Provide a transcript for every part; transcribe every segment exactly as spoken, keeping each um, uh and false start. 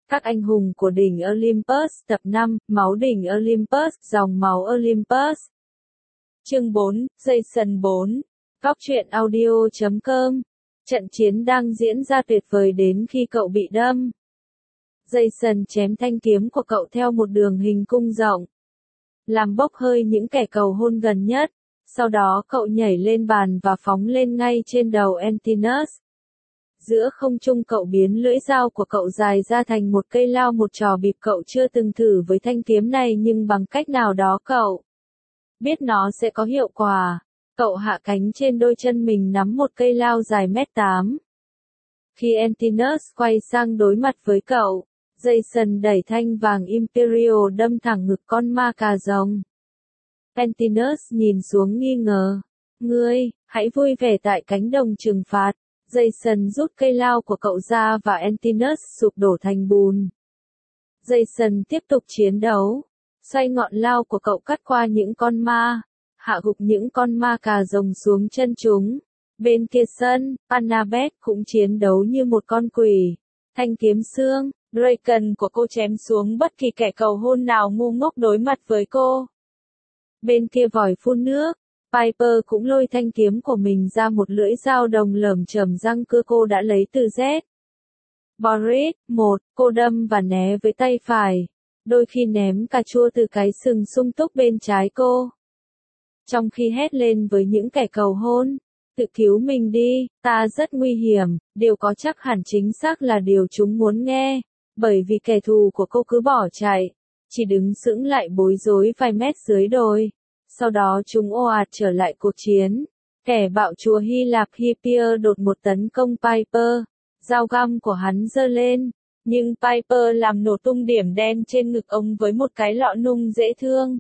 Các anh hùng của đỉnh Olympus tập năm, máu đỉnh Olympus, dòng máu Olympus. Chương bốn, Jason bốn. Góc truyện audio chấm com. Trận chiến đang diễn ra tuyệt vời đến khi cậu bị đâm. Jason chém thanh kiếm của cậu theo một đường hình cung rộng, làm bốc hơi những kẻ cầu hôn gần nhất. Sau đó cậu nhảy lên bàn và phóng lên ngay trên đầu Antinous. Giữa không trung cậu biến lưỡi dao của cậu dài ra thành một cây lao, một trò bịp cậu chưa từng thử với thanh kiếm này, nhưng bằng cách nào đó cậu biết nó sẽ có hiệu quả. Cậu hạ cánh trên đôi chân mình nắm một cây lao dài mét tám. Khi Antinous quay sang đối mặt với cậu, Jason đẩy thanh vàng Imperial đâm thẳng ngực con ma cà rồng. Antinous nhìn xuống nghi ngờ. Ngươi, hãy vui vẻ tại cánh đồng trừng phạt. Jason rút cây lao của cậu ra và Antinous sụp đổ thành bùn. Jason tiếp tục chiến đấu. Xoay ngọn lao của cậu cắt qua những con ma, hạ gục những con ma cà rồng xuống chân chúng. Bên kia sân, Annabeth cũng chiến đấu như một con quỷ. Thanh kiếm xương, Draken của cô chém xuống bất kỳ kẻ cầu hôn nào ngu ngốc đối mặt với cô. Bên kia vòi phun nước, Piper cũng lôi thanh kiếm của mình ra, một lưỡi dao đồng lởm chởm răng cưa cô đã lấy từ Z. Boris, một, cô đâm và né với tay phải, đôi khi ném cà chua từ cái sừng sung túc bên trái cô. Trong khi hét lên với những kẻ cầu hôn, tự cứu mình đi, ta rất nguy hiểm, điều có chắc hẳn chính xác là điều chúng muốn nghe, bởi vì kẻ thù của cô cứ bỏ chạy, chỉ đứng sững lại bối rối vài mét dưới đồi. Sau đó chúng ồ ạt trở lại cuộc chiến. Kẻ bạo chúa Hy Lạp Hippier đột một tấn công Piper. Dao găm của hắn giơ lên, nhưng Piper làm nổ tung điểm đen trên ngực ông với một cái lọ nung dễ thương.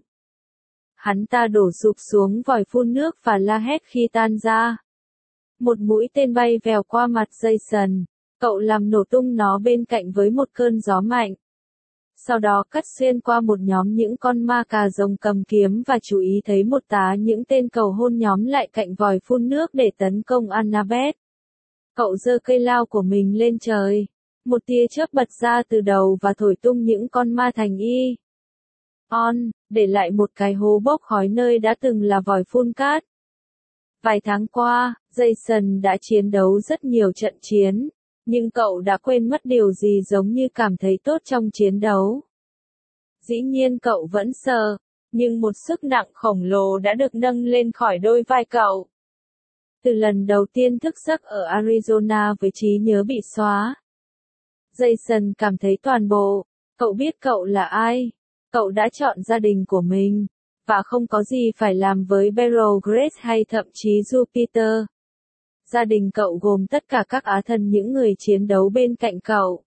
Hắn ta đổ sụp xuống vòi phun nước và la hét khi tan ra. Một mũi tên bay vèo qua mặt Jason. Cậu làm nổ tung nó bên cạnh với một cơn gió mạnh. Sau đó cắt xuyên qua một nhóm những con ma cà rồng cầm kiếm và chú ý thấy một tá những tên cầu hôn nhóm lại cạnh vòi phun nước để tấn công Annabeth. Cậu giơ cây lao của mình lên trời. Một tia chớp bật ra từ đầu và thổi tung những con ma thành y. On, để lại một cái hố bốc khói nơi đã từng là vòi phun cát. Vài tháng qua, Jason đã chiến đấu rất nhiều trận chiến. Nhưng cậu đã quên mất điều gì giống như cảm thấy tốt trong chiến đấu. Dĩ nhiên cậu vẫn sợ, nhưng một sức nặng khổng lồ đã được nâng lên khỏi đôi vai cậu. Từ lần đầu tiên thức giấc ở Arizona với trí nhớ bị xóa, Jason cảm thấy toàn bộ, cậu biết cậu là ai, cậu đã chọn gia đình của mình, và không có gì phải làm với Beryl Grace hay thậm chí Jupiter. Gia đình cậu gồm tất cả các á thần, những người chiến đấu bên cạnh cậu.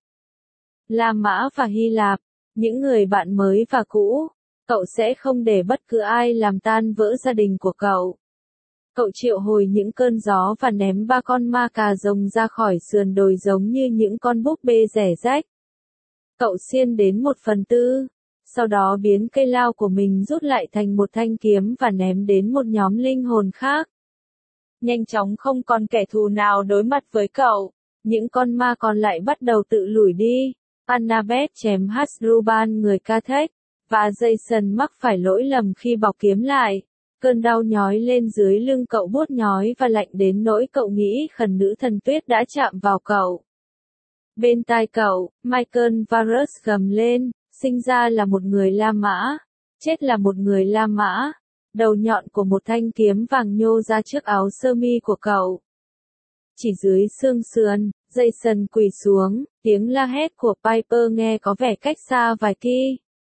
La Mã và Hy Lạp, những người bạn mới và cũ. Cậu sẽ không để bất cứ ai làm tan vỡ gia đình của cậu. Cậu triệu hồi những cơn gió và ném ba con ma cà rồng ra khỏi sườn đồi giống như những con búp bê rẻ rách. Cậu xiên đến một phần tư. Sau đó biến cây lao của mình rút lại thành một thanh kiếm và ném đến một nhóm linh hồn khác. Nhanh chóng không còn kẻ thù nào đối mặt với cậu. Những con ma còn lại bắt đầu tự lủi đi. Annabeth chém Hasdrubal người Carthage, và Jason mắc phải lỗi lầm khi bọc kiếm lại. Cơn đau nhói lên dưới lưng cậu buốt nhói và lạnh đến nỗi cậu nghĩ khẩn nữ thần tuyết đã chạm vào cậu. Bên tai cậu, Michael Varus gầm lên, sinh ra là một người La Mã, chết là một người La Mã. Đầu nhọn của một thanh kiếm vàng nhô ra trước áo sơ mi của cậu. Chỉ dưới xương sườn, Jason quỳ xuống, tiếng la hét của Piper nghe có vẻ cách xa vài ki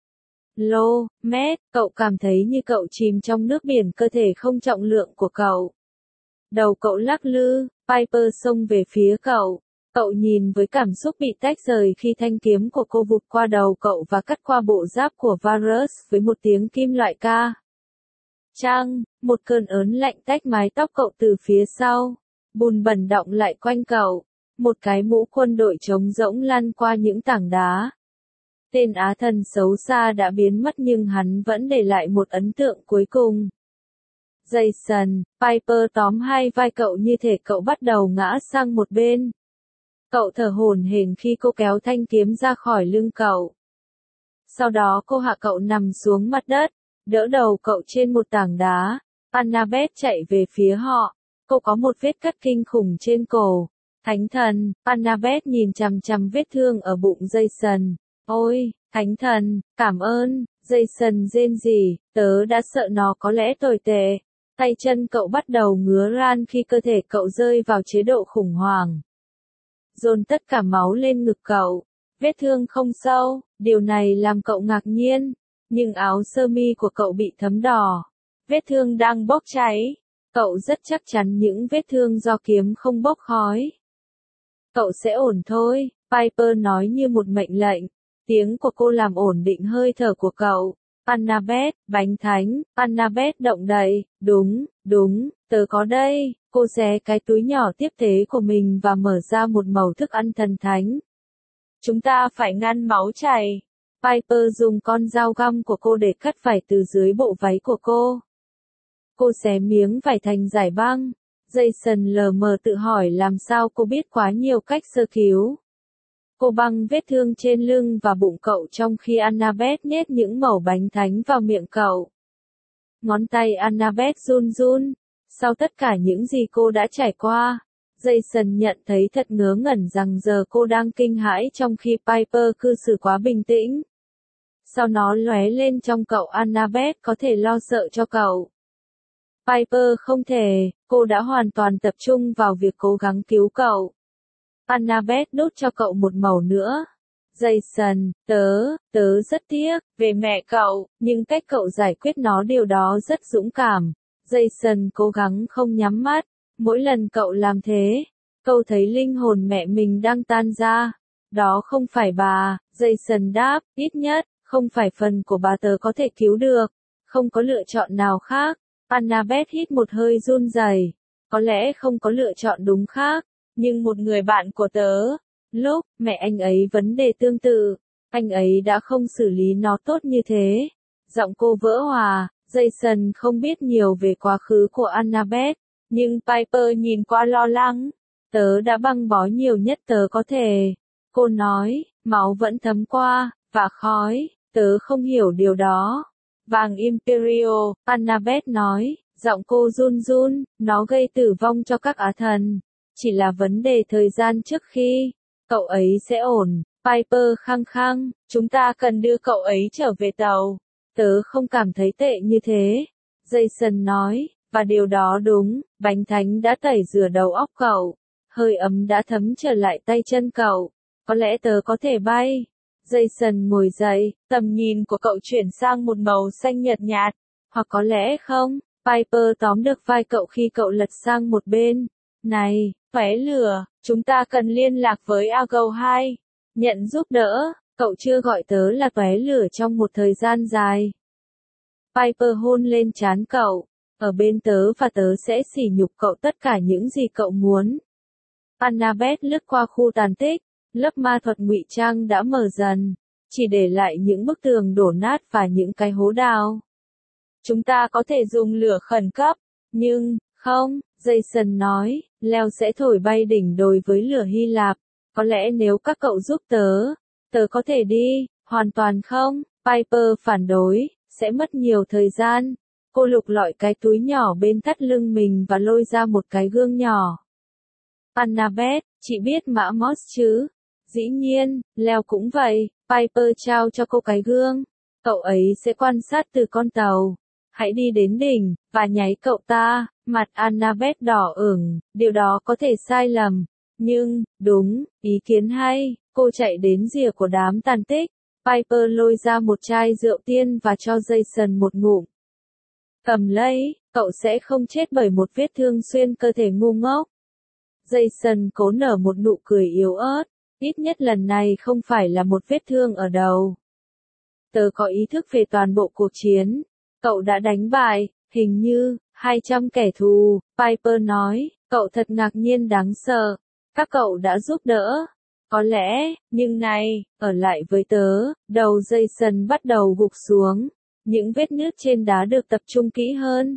lô mét, cậu cảm thấy như cậu chìm trong nước biển, cơ thể không trọng lượng của cậu. Đầu cậu lắc lư, Piper xông về phía cậu. Cậu nhìn với cảm xúc bị tách rời khi thanh kiếm của cô vụt qua đầu cậu và cắt qua bộ giáp của Varus với một tiếng kim loại ca. Chang, một cơn ớn lạnh tách mái tóc cậu từ phía sau. Bùn bẩn đọng lại quanh cậu. Một cái mũ quân đội trống rỗng lăn qua những tảng đá. Tên á thần xấu xa đã biến mất nhưng hắn vẫn để lại một ấn tượng cuối cùng. Jason, Piper tóm hai vai cậu như thể cậu bắt đầu ngã sang một bên. Cậu thở hổn hển khi cô kéo thanh kiếm ra khỏi lưng cậu. Sau đó cô hạ cậu nằm xuống mặt đất, đỡ đầu cậu trên một tảng đá. Annabeth chạy về phía họ. Cô có một vết cắt kinh khủng trên cổ. Thánh thần, Annabeth nhìn chằm chằm vết thương ở bụng Jason. Ôi, thánh thần, cảm ơn, Jason rên rỉ, tớ đã sợ nó có lẽ tồi tệ. Tay chân cậu bắt đầu ngứa ran khi cơ thể cậu rơi vào chế độ khủng hoảng. Dồn tất cả máu lên ngực cậu. Vết thương không sâu, điều này làm cậu ngạc nhiên. Nhưng áo sơ mi của cậu bị thấm đỏ. Vết thương đang bốc cháy. Cậu rất chắc chắn những vết thương do kiếm không bốc khói. Cậu sẽ ổn thôi, Piper nói như một mệnh lệnh. Tiếng của cô làm ổn định hơi thở của cậu. Annabeth, bánh thánh, Annabeth động đậy, đúng, đúng, tớ có đây. Cô xé cái túi nhỏ tiếp tế của mình và mở ra một mẩu thức ăn thần thánh. Chúng ta phải ngăn máu chảy. Piper dùng con dao găm của cô để cắt vải từ dưới bộ váy của cô. Cô xé miếng vải thành dải băng. Jason lờ mờ tự hỏi làm sao cô biết quá nhiều cách sơ cứu. Cô băng vết thương trên lưng và bụng cậu trong khi Annabeth nhét những mẩu bánh thánh vào miệng cậu. Ngón tay Annabeth run run. Sau tất cả những gì cô đã trải qua, Jason nhận thấy thật ngớ ngẩn rằng giờ cô đang kinh hãi trong khi Piper cư xử quá bình tĩnh. Sao nó lóe lên trong cậu Annabeth có thể lo sợ cho cậu. Piper không thể, cô đã hoàn toàn tập trung vào việc cố gắng cứu cậu. Annabeth đốt cho cậu một mẩu nữa. Jason, tớ, tớ rất tiếc, về mẹ cậu, nhưng cách cậu giải quyết nó điều đó rất dũng cảm. Jason cố gắng không nhắm mắt. Mỗi lần cậu làm thế, cậu thấy linh hồn mẹ mình đang tan ra. Đó không phải bà, Jason đáp, ít nhất, không phải phần của bà tớ có thể cứu được. Không có lựa chọn nào khác. Annabeth hít một hơi run rẩy. Có lẽ không có lựa chọn đúng khác, nhưng một người bạn của tớ, lúc mẹ anh ấy vấn đề tương tự, anh ấy đã không xử lý nó tốt như thế. Giọng cô vỡ hòa. Jason không biết nhiều về quá khứ của Annabeth, nhưng Piper nhìn qua lo lắng. Tớ đã băng bó nhiều nhất tớ có thể. Cô nói, máu vẫn thấm qua, và khói, tớ không hiểu điều đó. Vàng Imperial, Annabeth nói, giọng cô run run, nó gây tử vong cho các á thần. Chỉ là vấn đề thời gian trước khi cậu ấy sẽ ổn. Piper khăng khăng, chúng ta cần đưa cậu ấy trở về tàu. Tớ không cảm thấy tệ như thế. Jason nói, và điều đó đúng, bánh thánh đã tẩy rửa đầu óc cậu. Hơi ấm đã thấm trở lại tay chân cậu. Có lẽ tớ có thể bay. Jason ngồi dậy, tầm nhìn của cậu chuyển sang một màu xanh nhợt nhạt. Hoặc có lẽ không, Piper tóm được vai cậu khi cậu lật sang một bên. Này, tóe lửa, chúng ta cần liên lạc với Argo hai. Nhận giúp đỡ, cậu chưa gọi tớ là tóe lửa trong một thời gian dài. Piper hôn lên trán cậu. Ở bên tớ và tớ sẽ sỉ nhục cậu tất cả những gì cậu muốn. Annabeth lướt qua khu tàn tích. Lớp ma thuật ngụy trang đã mở dần. Chỉ để lại những bức tường đổ nát và những cái hố đào. Chúng ta có thể dùng lửa khẩn cấp. Nhưng, không, Jason nói, leo sẽ thổi bay đỉnh đồi với lửa Hy Lạp. Có lẽ nếu các cậu giúp tớ, tớ có thể đi, hoàn toàn không. Piper phản đối, sẽ mất nhiều thời gian. Cô lục lọi cái túi nhỏ bên thắt lưng mình và lôi ra một cái gương nhỏ. Annabeth, chị biết mã Morse chứ? Dĩ nhiên, Leo cũng vậy. Piper trao cho cô cái gương. Cậu ấy sẽ quan sát từ con tàu. Hãy đi đến đỉnh, và nháy cậu ta. Mặt Annabeth đỏ ửng, điều đó có thể sai lầm. Nhưng, đúng, ý kiến hay. Cô chạy đến rìa của đám tàn tích. Piper lôi ra một chai rượu tiên và cho Jason một ngụm. Cầm lấy, cậu sẽ không chết bởi một vết thương xuyên cơ thể ngu ngốc. Jason cố nở một nụ cười yếu ớt. Ít nhất lần này không phải là một vết thương ở đầu. Tớ có ý thức về toàn bộ cuộc chiến. Cậu đã đánh bại, hình như, hai trăm kẻ thù, Piper nói. Cậu thật ngạc nhiên đáng sợ. Các cậu đã giúp đỡ. Có lẽ, nhưng này, ở lại với tớ. Đầu Jason bắt đầu gục xuống. Những vết nứt trên đá được tập trung kỹ hơn.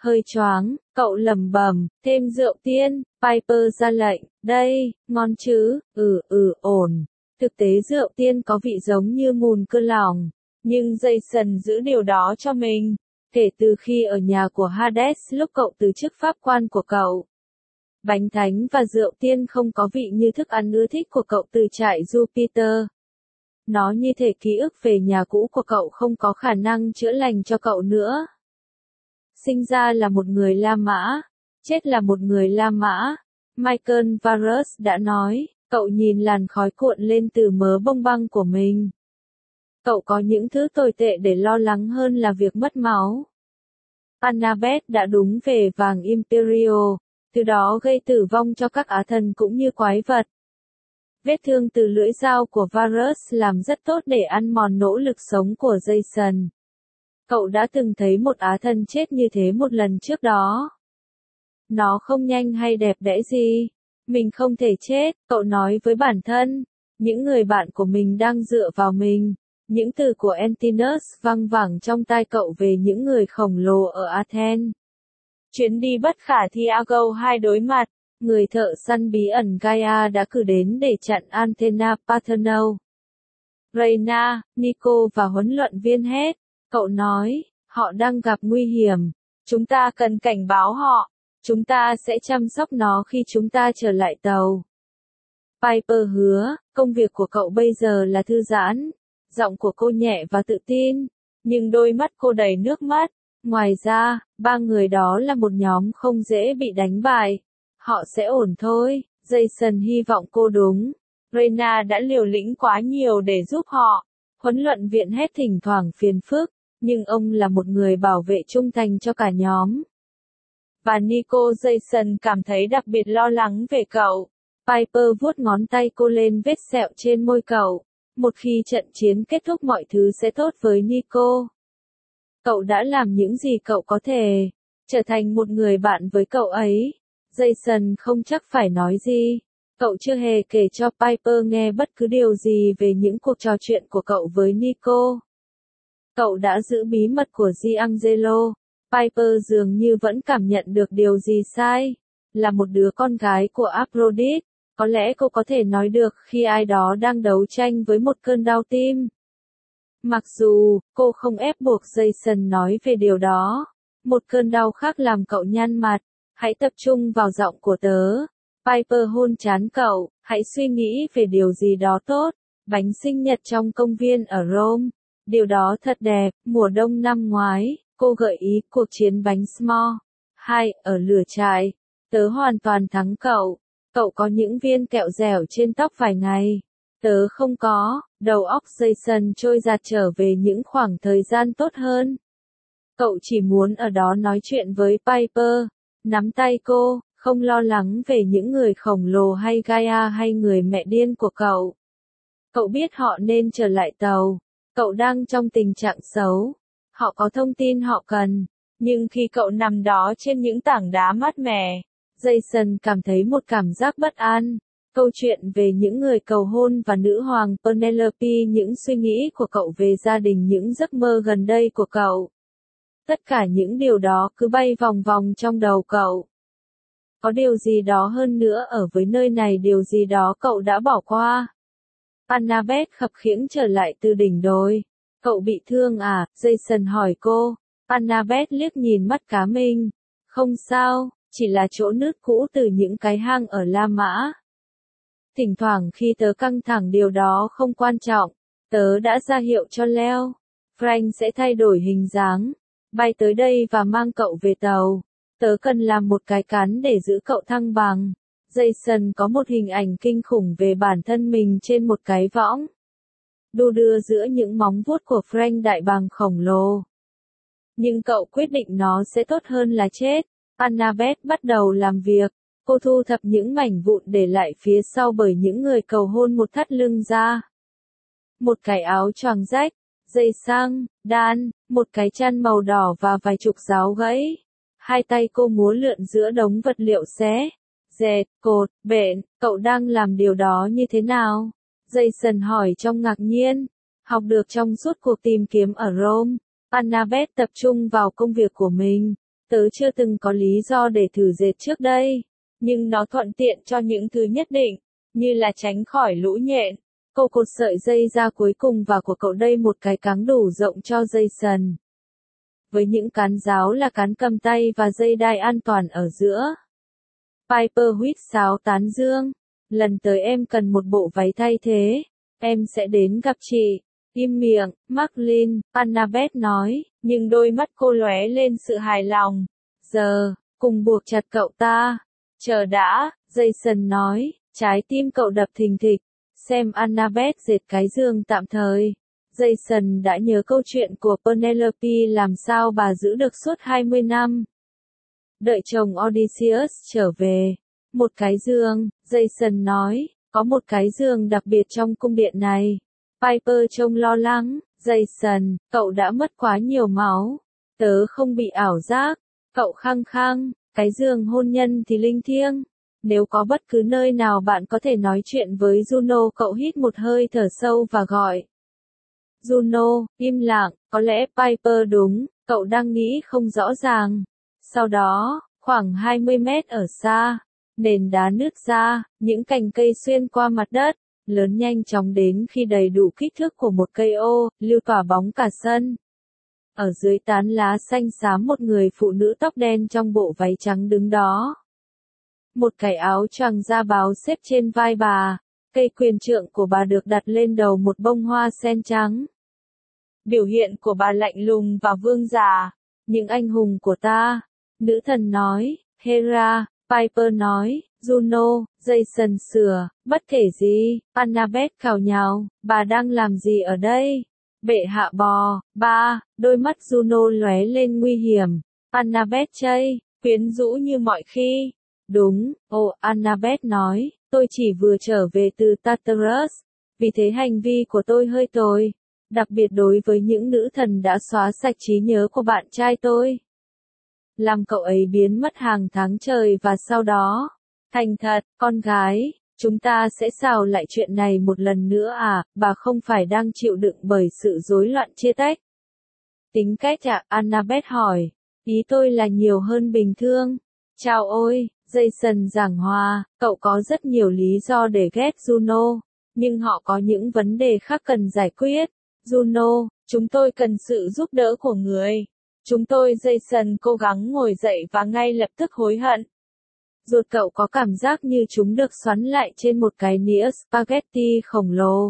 Hơi choáng, cậu lẩm bẩm, thêm rượu tiên, Piper ra lệnh, đây, ngon chứ, ừ ừ ổn. Thực tế rượu tiên có vị giống như mùn cưa lòng, nhưng Jason giữ điều đó cho mình. Kể từ khi ở nhà của Hades lúc cậu từ chức pháp quan của cậu, bánh thánh và rượu tiên không có vị như thức ăn ưa thích của cậu từ trại Jupiter. Nó như thể ký ức về nhà cũ của cậu không có khả năng chữa lành cho cậu nữa. Sinh ra là một người La Mã, chết là một người La Mã. Michael Varus đã nói, cậu nhìn làn khói cuộn lên từ mớ bông băng của mình. Cậu có những thứ tồi tệ để lo lắng hơn là việc mất máu. Annabeth đã đúng về vàng Imperial, từ đó gây tử vong cho các á thần cũng như quái vật. Vết thương từ lưỡi dao của Varus làm rất tốt để ăn mòn nỗ lực sống của Jason. Cậu đã từng thấy một á thần chết như thế một lần trước đó. Nó không nhanh hay đẹp đẽ gì. Mình không thể chết, cậu nói với bản thân. Những người bạn của mình đang dựa vào mình. Những từ của Antinous văng vẳng trong tai cậu về những người khổng lồ ở Athens. Chuyến đi bất khả thi Argo hai đối mặt. Người thợ săn bí ẩn Gaia đã cử đến để chặn Athena Parthenou. Reyna, Nico và huấn luyện viên hết. Cậu nói, họ đang gặp nguy hiểm. Chúng ta cần cảnh báo họ. Chúng ta sẽ chăm sóc nó khi chúng ta trở lại tàu. Piper hứa, công việc của cậu bây giờ là thư giãn. Giọng của cô nhẹ và tự tin, nhưng đôi mắt cô đầy nước mắt. Ngoài ra, ba người đó là một nhóm không dễ bị đánh bại. Họ sẽ ổn thôi, Jason hy vọng cô đúng. Reyna đã liều lĩnh quá nhiều để giúp họ. Huấn luyện viên hết thỉnh thoảng phiền phức, nhưng ông là một người bảo vệ trung thành cho cả nhóm. Và Nico Jason cảm thấy đặc biệt lo lắng về cậu. Piper vuốt ngón tay cô lên vết sẹo trên môi cậu. Một khi trận chiến kết thúc mọi thứ sẽ tốt với Nico. Cậu đã làm những gì cậu có thể. Trở thành một người bạn với cậu ấy. Jason không chắc phải nói gì. Cậu chưa hề kể cho Piper nghe bất cứ điều gì về những cuộc trò chuyện của cậu với Nico. Cậu đã giữ bí mật của Giangelo. Piper dường như vẫn cảm nhận được điều gì sai. Là một đứa con gái của Aphrodite, có lẽ cô có thể nói được khi ai đó đang đấu tranh với một cơn đau tim. Mặc dù, cô không ép buộc Jason nói về điều đó. Một cơn đau khác làm cậu nhăn mặt. Hãy tập trung vào giọng của tớ. Piper hôn trán cậu, hãy suy nghĩ về điều gì đó tốt. Bánh sinh nhật trong công viên ở Rome. Điều đó thật đẹp, mùa đông năm ngoái, cô gợi ý cuộc chiến bánh s'more. Hai, ở lửa trại. Tớ hoàn toàn thắng cậu. Cậu có những viên kẹo dẻo trên tóc vài ngày. Tớ không có, đầu óc Jason trôi giạt trở về những khoảng thời gian tốt hơn. Cậu chỉ muốn ở đó nói chuyện với Piper, nắm tay cô, không lo lắng về những người khổng lồ hay Gaia hay người mẹ điên của cậu. Cậu biết họ nên trở lại tàu. Cậu đang trong tình trạng xấu. Họ có thông tin họ cần. Nhưng khi cậu nằm đó trên những tảng đá mát mẻ, Jason cảm thấy một cảm giác bất an. Câu chuyện về những người cầu hôn và nữ hoàng Penelope, những suy nghĩ của cậu về gia đình, những giấc mơ gần đây của cậu. Tất cả những điều đó cứ bay vòng vòng trong đầu cậu. Có điều gì đó hơn nữa ở với nơi này, điều gì đó cậu đã bỏ qua. Annabeth khập khiễng trở lại từ đỉnh đồi. Cậu bị thương à? Jason hỏi cô. Annabeth liếc nhìn mắt cá mình. Không sao, chỉ là chỗ nứt cũ từ những cái hang ở La Mã. Thỉnh thoảng khi tớ căng thẳng, điều đó không quan trọng. Tớ đã ra hiệu cho Leo. Frank sẽ thay đổi hình dáng, bay tới đây và mang cậu về tàu. Tớ cần làm một cái cán để giữ cậu thăng bằng. Jason có một hình ảnh kinh khủng về bản thân mình trên một cái võng. Đu đưa giữa những móng vuốt của Frank đại bàng khổng lồ. Nhưng cậu quyết định nó sẽ tốt hơn là chết. Annabeth bắt đầu làm việc. Cô thu thập những mảnh vụn để lại phía sau bởi những người cầu hôn, một thắt lưng ra. Một cái áo choàng rách, dây xăng, đan, một cái chăn màu đỏ và vài chục giáo gãy. Hai tay cô múa lượn giữa đống vật liệu xé, dệt, cột, bện. Cậu đang làm điều đó như thế nào? Jason hỏi trong ngạc nhiên. Học được trong suốt cuộc tìm kiếm ở Rome. Annabeth tập trung vào công việc của mình. Tớ chưa từng có lý do để thử dệt trước đây, nhưng nó thuận tiện cho những thứ nhất định, như là tránh khỏi lũ nhện. Cô cột sợi dây ra cuối cùng và của cậu đây một cái cáng đủ rộng cho Jason. Với những cán giáo là cán cầm tay và dây đai an toàn ở giữa. Piper huýt sáo tán dương. Lần tới em cần một bộ váy thay thế. Em sẽ đến gặp chị. Im miệng, Marlin, Annabeth nói, nhưng đôi mắt cô lóe lên sự hài lòng. Giờ, cùng buộc chặt cậu ta. Chờ đã, Jason nói, trái tim cậu đập thình thịch. Xem Annabeth dệt cái giường tạm thời. Jason đã nhớ câu chuyện của Penelope làm sao bà giữ được suốt hai mươi năm. Đợi chồng Odysseus trở về. Một cái giường, Jason nói, có một cái giường đặc biệt trong cung điện này. Piper trông lo lắng, Jason, cậu đã mất quá nhiều máu. Tớ không bị ảo giác. Cậu khăng khăng, cái giường hôn nhân thì linh thiêng. Nếu có bất cứ nơi nào bạn có thể nói chuyện với Juno, cậu hít một hơi thở sâu và gọi. Juno, im lặng, có lẽ Piper đúng, cậu đang nghĩ không rõ ràng. Sau đó, khoảng hai mươi mét ở xa, nền đá nứt ra, những cành cây xuyên qua mặt đất, lớn nhanh chóng đến khi đầy đủ kích thước của một cây ô, lưu tỏa bóng cả sân. Ở dưới tán lá xanh xám một người phụ nữ tóc đen trong bộ váy trắng đứng đó. Một cái áo choàng da báo xếp trên vai bà, cây quyền trượng của bà được đặt lên đầu một bông hoa sen trắng. Biểu hiện của bà lạnh lùng và vương giả. Những anh hùng của ta. Nữ thần nói, Hera, Piper nói, Juno, Jason sửa, bất kể gì, Annabeth cào nhào, bà đang làm gì ở đây? Bệ hạ bò, ba, đôi mắt Juno lóe lên nguy hiểm. Annabeth chây, quyến rũ như mọi khi. Đúng, ồ, Annabeth nói, tôi chỉ vừa trở về từ Tartarus, vì thế hành vi của tôi hơi tồi, đặc biệt đối với những nữ thần đã xóa sạch trí nhớ của bạn trai tôi. Làm cậu ấy biến mất hàng tháng trời và sau đó, thành thật, con gái, chúng ta sẽ xào lại chuyện này một lần nữa à, bà không phải đang chịu đựng bởi sự rối loạn chia tách. Tính cách à, Annabeth hỏi, ý tôi là nhiều hơn bình thường. Chào ôi, Jason giảng hòa, cậu có rất nhiều lý do để ghét Juno, nhưng họ có những vấn đề khác cần giải quyết. Juno, chúng tôi cần sự giúp đỡ của người. Chúng tôi Jason cố gắng ngồi dậy và ngay lập tức hối hận. Ruột cậu có cảm giác như chúng được xoắn lại trên một cái nĩa spaghetti khổng lồ.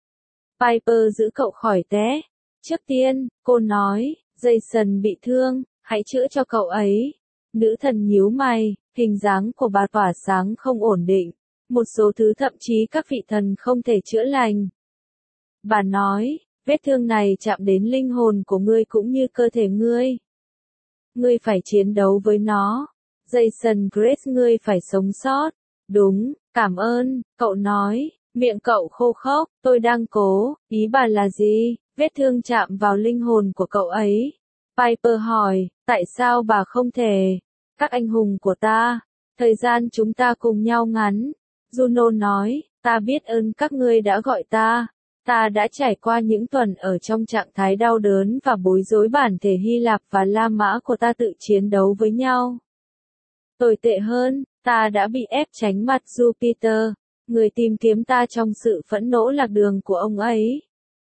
Piper giữ cậu khỏi té. Trước tiên, cô nói, Jason bị thương, hãy chữa cho cậu ấy. Nữ thần nhíu mày, hình dáng của bà tỏa sáng không ổn định. Một số thứ thậm chí các vị thần không thể chữa lành. Bà nói, vết thương này chạm đến linh hồn của ngươi cũng như cơ thể ngươi. Ngươi phải chiến đấu với nó. Jason Grace, ngươi phải sống sót. Đúng, cảm ơn, cậu nói, miệng cậu khô khốc, tôi đang cố, ý bà là gì? Vết thương chạm vào linh hồn của cậu ấy. Piper hỏi, tại sao bà không thể? Các anh hùng của ta, thời gian chúng ta cùng nhau ngắn. Juno nói, ta biết ơn các ngươi đã gọi ta. Ta đã trải qua những tuần ở trong trạng thái đau đớn và bối rối, bản thể Hy Lạp và La Mã của ta tự chiến đấu với nhau. Tồi tệ hơn, ta đã bị ép tránh mặt Jupiter, người tìm kiếm ta trong sự phẫn nộ lạc đường của ông ấy.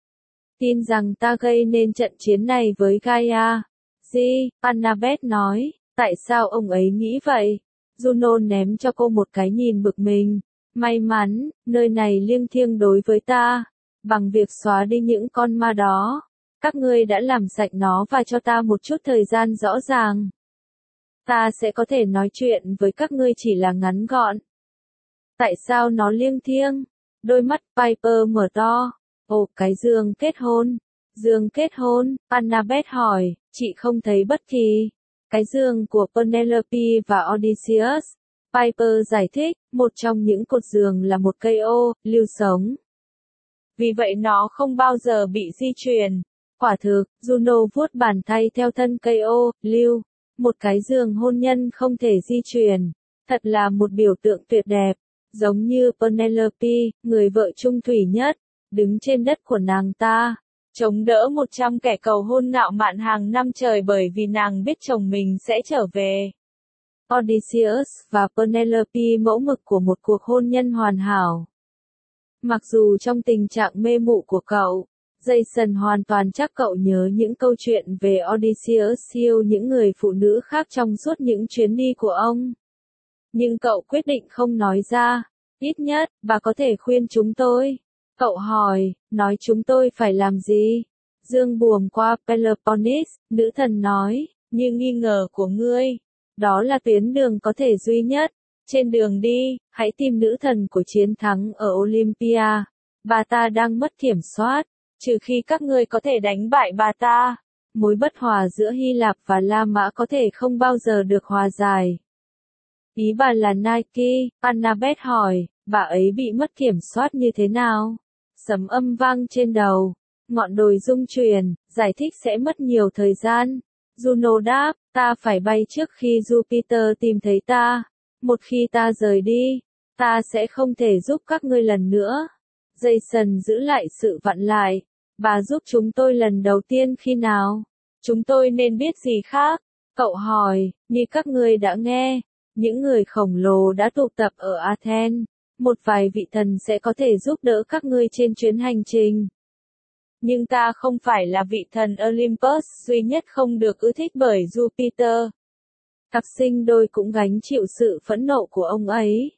Tin rằng ta gây nên trận chiến này với Gaia. Gì? Annabeth nói, tại sao ông ấy nghĩ vậy? Juno ném cho cô một cái nhìn bực mình. May mắn, nơi này liêng thiêng đối với ta. Bằng việc xóa đi những con ma đó, các ngươi đã làm sạch nó và cho ta một chút thời gian rõ ràng. Ta sẽ có thể nói chuyện với các ngươi chỉ là ngắn gọn. Tại sao nó liêng thiêng? Đôi mắt Piper mở to. Ồ, cái giường kết hôn. Giường kết hôn, Annabeth hỏi, chị không thấy bất kỳ. Cái giường của Penelope và Odysseus. Piper giải thích, một trong những cột giường là một cây ô, lưu sống. Vì vậy nó không bao giờ bị di chuyển. Quả thực, Juno vuốt bàn tay theo thân cây ô, lưu. Một cái giường hôn nhân không thể di chuyển. Thật là một biểu tượng tuyệt đẹp. Giống như Penelope, người vợ trung thủy nhất, đứng trên đất của nàng ta. Chống đỡ một trăm kẻ cầu hôn ngạo mạn hàng năm trời bởi vì nàng biết chồng mình sẽ trở về. Odysseus và Penelope mẫu mực của một cuộc hôn nhân hoàn hảo. Mặc dù trong tình trạng mê mụ của cậu, Jason hoàn toàn chắc cậu nhớ những câu chuyện về Odysseus yêu những người phụ nữ khác trong suốt những chuyến đi của ông. Nhưng cậu quyết định không nói ra. Ít nhất, bà có thể khuyên chúng tôi. Cậu hỏi, nói chúng tôi phải làm gì? Dương buồm qua Peloponnese, nữ thần nói, như nghi ngờ của ngươi. Đó là tuyến đường có thể duy nhất. Trên đường đi, hãy tìm nữ thần của chiến thắng ở Olympia. Bà ta đang mất kiểm soát. Trừ khi các ngươi có thể đánh bại bà ta, mối bất hòa giữa Hy Lạp và La Mã có thể không bao giờ được hòa giải. Ý bà là Nike, Annabeth hỏi, bà ấy bị mất kiểm soát như thế nào? Sấm âm vang trên đầu, ngọn đồi rung chuyển, giải thích sẽ mất nhiều thời gian. Juno đáp, ta phải bay trước khi Jupiter tìm thấy ta. Một khi ta rời đi, ta sẽ không thể giúp các ngươi lần nữa. Jason giữ lại sự vặn lại. Bà giúp chúng tôi lần đầu tiên khi nào? Chúng tôi nên biết gì khác? Cậu hỏi, như các ngươi đã nghe, những người khổng lồ đã tụ tập ở Athens. Một vài vị thần sẽ có thể giúp đỡ các ngươi trên chuyến hành trình. Nhưng ta không phải là vị thần Olympus duy nhất không được ưa thích bởi Jupiter. Cặp sinh đôi cũng gánh chịu sự phẫn nộ của ông ấy.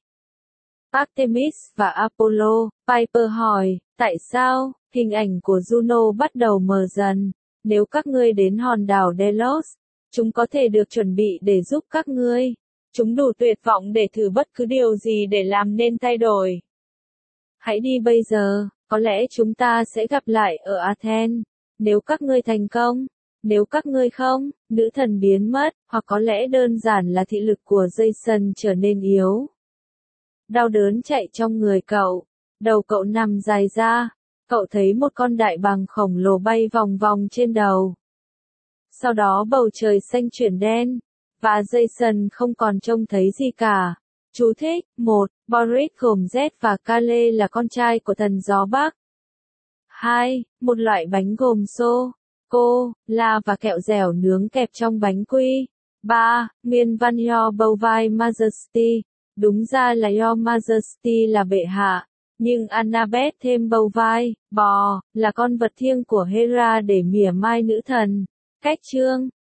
Artemis và Apollo, Piper hỏi, tại sao? Hình ảnh của Juno bắt đầu mờ dần. Nếu các ngươi đến hòn đảo Delos, chúng có thể được chuẩn bị để giúp các ngươi. Chúng đủ tuyệt vọng để thử bất cứ điều gì để làm nên thay đổi. Hãy đi bây giờ, có lẽ chúng ta sẽ gặp lại ở Athens. Nếu các ngươi thành công, nếu các ngươi không, nữ thần biến mất, hoặc có lẽ đơn giản là thị lực của Jason trở nên yếu. Đau đớn chạy trong người cậu, đầu cậu nằm dài ra. Cậu thấy một con đại bàng khổng lồ bay vòng vòng trên đầu. Sau đó bầu trời xanh chuyển đen, và Jason không còn trông thấy gì cả. Chú thích, một. Boris gồm Z và Kale là con trai của thần gió Bắc. hai. Một loại bánh gồm sô, cô, la và kẹo dẻo nướng kẹp trong bánh quy. ba. Nguyên văn Your Bovine Majesty. Đúng ra là Your Majesty là bệ hạ. Nhưng Annabeth thêm bầu vai, bò, là con vật thiêng của Hera để mỉa mai nữ thần. Cách chương